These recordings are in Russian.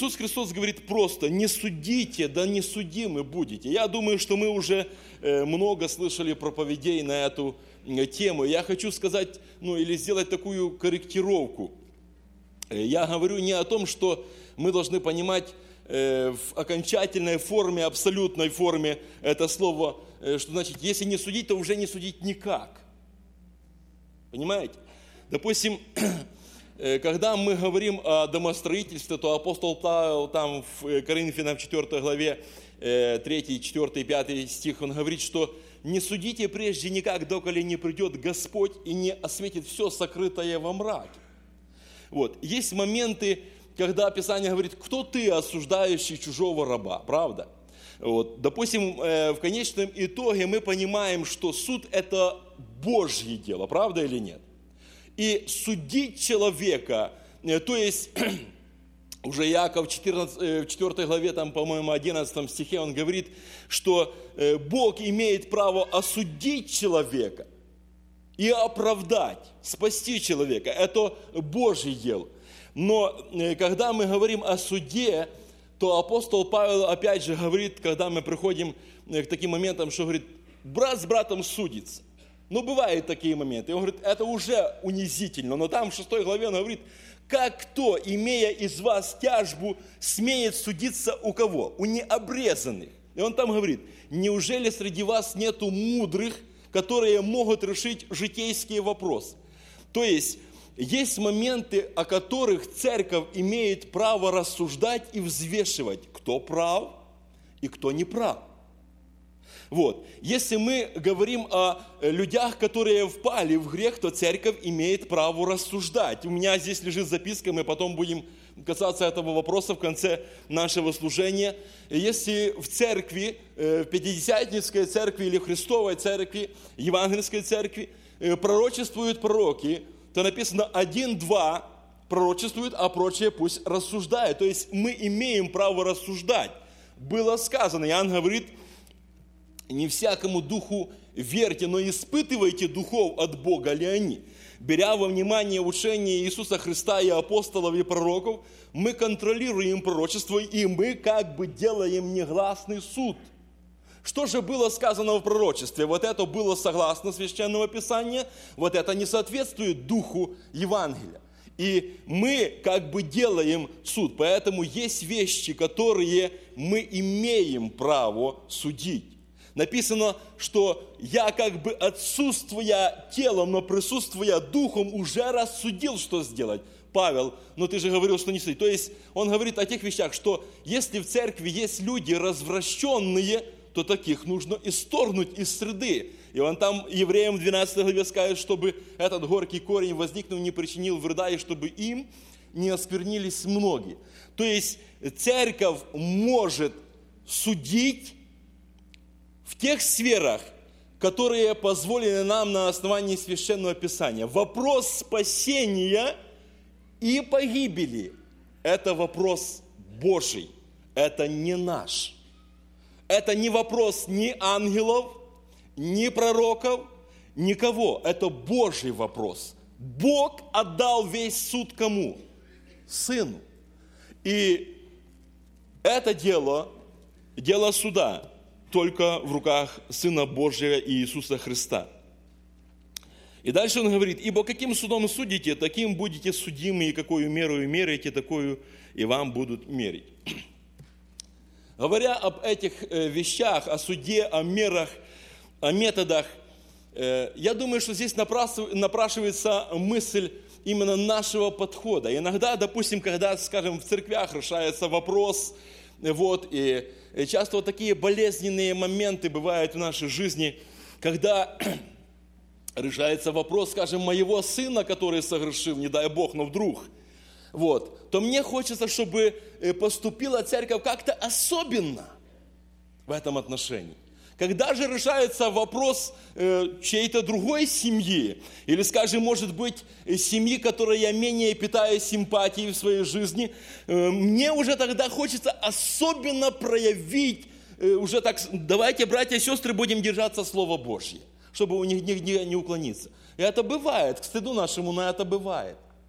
Иисус Христос говорит просто: не судите, да не судимы будете. Я думаю, что мы уже много слышали проповедей на эту тему. Я хочу сказать, или сделать такую корректировку. Я говорю не о том, что мы должны понимать в окончательной форме, абсолютной форме это слово, что значит, если не судить, то уже не судить никак. Понимаете? Допустим, когда мы говорим о домостроительстве, то апостол Павел там в Коринфянам 4 главе 3, 4, 5 стих, он говорит, что «не судите прежде никак, доколе не придет Господь и не осветит все сокрытое во мраке». Вот. Есть моменты, когда Писание говорит: кто ты, осуждающий чужого раба, правда? Вот. Допустим, в конечном итоге мы понимаем, что суд – это Божье дело, правда или нет? И судить человека, то есть уже Иаков в 4 главе, там, по-моему, 11 стихе, он говорит, что Бог имеет право осудить человека и оправдать, спасти человека. Это Божье дело. Но когда мы говорим о суде, то апостол Павел опять же говорит, когда мы приходим к таким моментам, что говорит: брат с братом судится. Бывают такие моменты. Он говорит, это уже унизительно. Но там в 6 главе он говорит: как кто, имея из вас тяжбу, смеет судиться у кого? У необрезанных. И он там говорит: неужели среди вас нету мудрых, которые могут решить житейские вопросы? То есть моменты, о которых церковь имеет право рассуждать и взвешивать, кто прав и кто не прав. Вот. Если мы говорим о людях, которые впали в грех, то церковь имеет право рассуждать. У меня здесь лежит записка, мы потом будем касаться этого вопроса в конце нашего служения. Если в церкви, в Пятидесятнической церкви или Христовой церкви, Евангельской церкви пророчествуют пророки, то написано 1-2 пророчествуют, а прочие пусть рассуждают. То есть мы имеем право рассуждать. Было сказано, Иоанн говорит: не всякому духу верьте, но испытывайте духов от Бога ли они. Беря во внимание учение Иисуса Христа и апостолов и пророков, мы контролируем пророчество, и мы как бы делаем негласный суд. Что же было сказано в пророчестве? Вот это было согласно Священного Писания, вот это не соответствует духу Евангелия. И мы как бы делаем суд, поэтому есть вещи, которые мы имеем право судить. Написано, что я как бы отсутствуя телом, но присутствуя духом, уже рассудил, что сделать. Павел, но ты же говорил, что не судить. То есть он говорит о тех вещах, что если в церкви есть люди развращенные, то таких нужно исторгнуть из среды. И он там евреям в 12 главе скажет, чтобы этот горький корень, возникнув, не причинил вреда, и чтобы им не осквернились многие. То есть церковь может судить в тех сферах, которые позволены нам на основании Священного Писания. Вопрос спасения и погибели – это вопрос Божий, это не наш. Это не вопрос ни ангелов, ни пророков, никого. Это Божий вопрос. Бог отдал весь суд кому? Сыну. И это дело суда только в руках Сына Божьего Иисуса Христа. И дальше он говорит: ибо каким судом судите, таким будете судимы, и какую меру меряете, такую и вам будут мерить. Говоря об этих вещах, о суде, о мерах, о методах, я думаю, что здесь напрашивается мысль именно нашего подхода. Иногда, допустим, когда, скажем, в церквях решается вопрос, и часто вот такие болезненные моменты бывают в нашей жизни, когда решается вопрос, скажем, моего сына, который согрешил, не дай Бог, но вдруг, то мне хочется, чтобы поступила церковь как-то особенно в этом отношении. Когда же решается вопрос чьей-то другой семьи, или, скажем, может быть, семьи, которой я менее питаю симпатии в своей жизни, мне уже тогда хочется особенно проявить, уже так, давайте, братья и сестры, будем держаться Слова Божье, чтобы у них нигде не уклониться. И это бывает, к стыду нашему, но это бывает.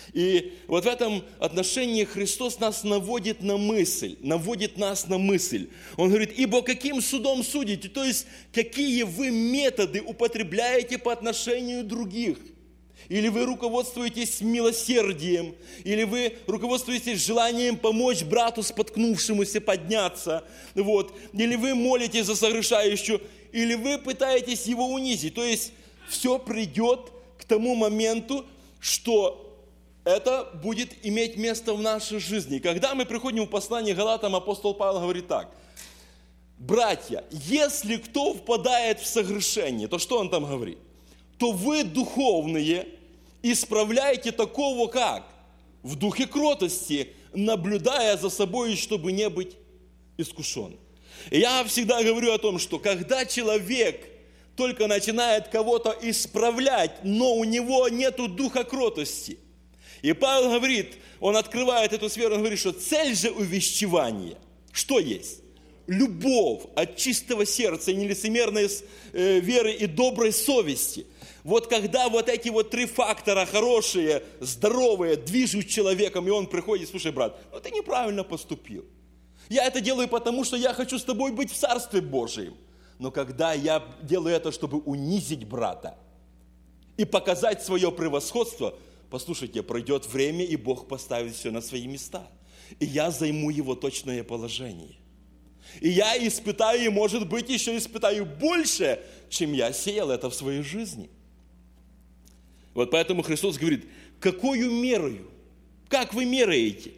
И вот в этом отношении Христос нас наводит нас на мысль. Он говорит, ибо каким судом судите? То есть, какие вы методы употребляете по отношению других? Или вы руководствуетесь милосердием, или вы руководствуетесь желанием помочь брату споткнувшемуся подняться, или вы молитесь за согрешающего, или вы пытаетесь его унизить. То есть, все придет к тому моменту, что это будет иметь место в нашей жизни. Когда мы приходим в послание Галатам, апостол Павел говорит так: братья, если кто впадает в согрешение, то что он там говорит? То вы, духовные, исправляете такого как? В духе кротости, наблюдая за собой, чтобы не быть искушен. И я всегда говорю о том, что когда человек только начинает кого-то исправлять, но у него нету духа кротости, и Павел говорит, он открывает эту сферу, он говорит, что цель же увещевания, что есть? Любовь от чистого сердца и нелицемерной веры и доброй совести. Вот когда вот эти вот три фактора хорошие, здоровые, движут человеком, и он приходит, слушай, брат, ты неправильно поступил. Я это делаю потому, что я хочу с тобой быть в Царстве Божьем. Но когда я делаю это, чтобы унизить брата и показать свое превосходство, послушайте, пройдет время, и Бог поставит все на свои места. И я займу его точное положение. И я испытаю, и, может быть, еще испытаю больше, чем я сеял это в своей жизни. Вот поэтому Христос говорит, какую мерою? Как вы меряете?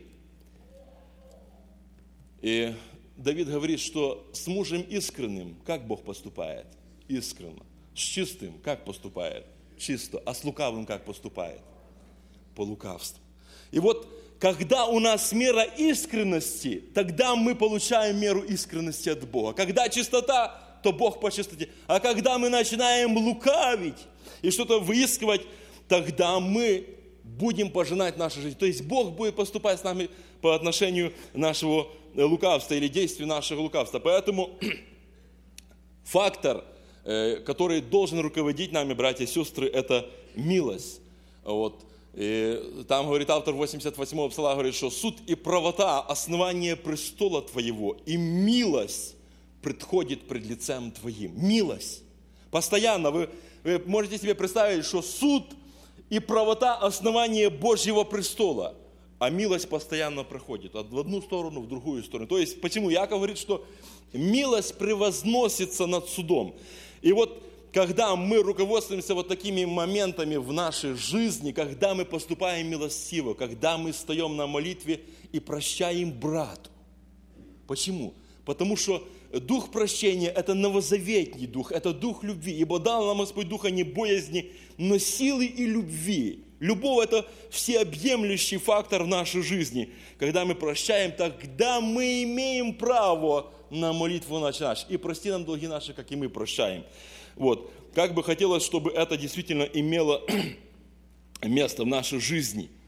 И Давид говорит, что с мужем искренним, как Бог поступает? Искренно. С чистым, как поступает? Чисто. А с лукавым, как поступает? По лукавству. И вот, когда у нас мера искренности, тогда мы получаем меру искренности от Бога. Когда чистота, то Бог по чистоте. А когда мы начинаем лукавить и что-то выискивать, тогда мы будем пожинать нашу жизнь. То есть Бог будет поступать с нами по отношению нашего лукавства или действий нашего лукавства. Поэтому фактор, который должен руководить нами, братья и сестры, это милость. Вот. И там, говорит автор 88-го псалма, говорит, что суд и правота – основание престола Твоего, и милость предходит пред лицем Твоим. Милость. Постоянно. Вы можете себе представить, что суд и правота – основание Божьего престола, а милость постоянно проходит в одну сторону, в другую сторону. То есть, почему Яков говорит, что милость превозносится над судом. И вот, когда мы руководствуемся вот такими моментами в нашей жизни, когда мы поступаем милостиво, когда мы встаем на молитве и прощаем брату. Почему? Потому что дух прощения – это новозаветний дух, это дух любви. Ибо дал нам Господь духа не боязни, но силы и любви. Любовь – это всеобъемлющий фактор в нашей жизни. Когда мы прощаем, тогда мы имеем право на молитву нашу. И прости нам долги наши, как и мы прощаем. Вот. Как бы хотелось, чтобы это действительно имело место в нашей жизни.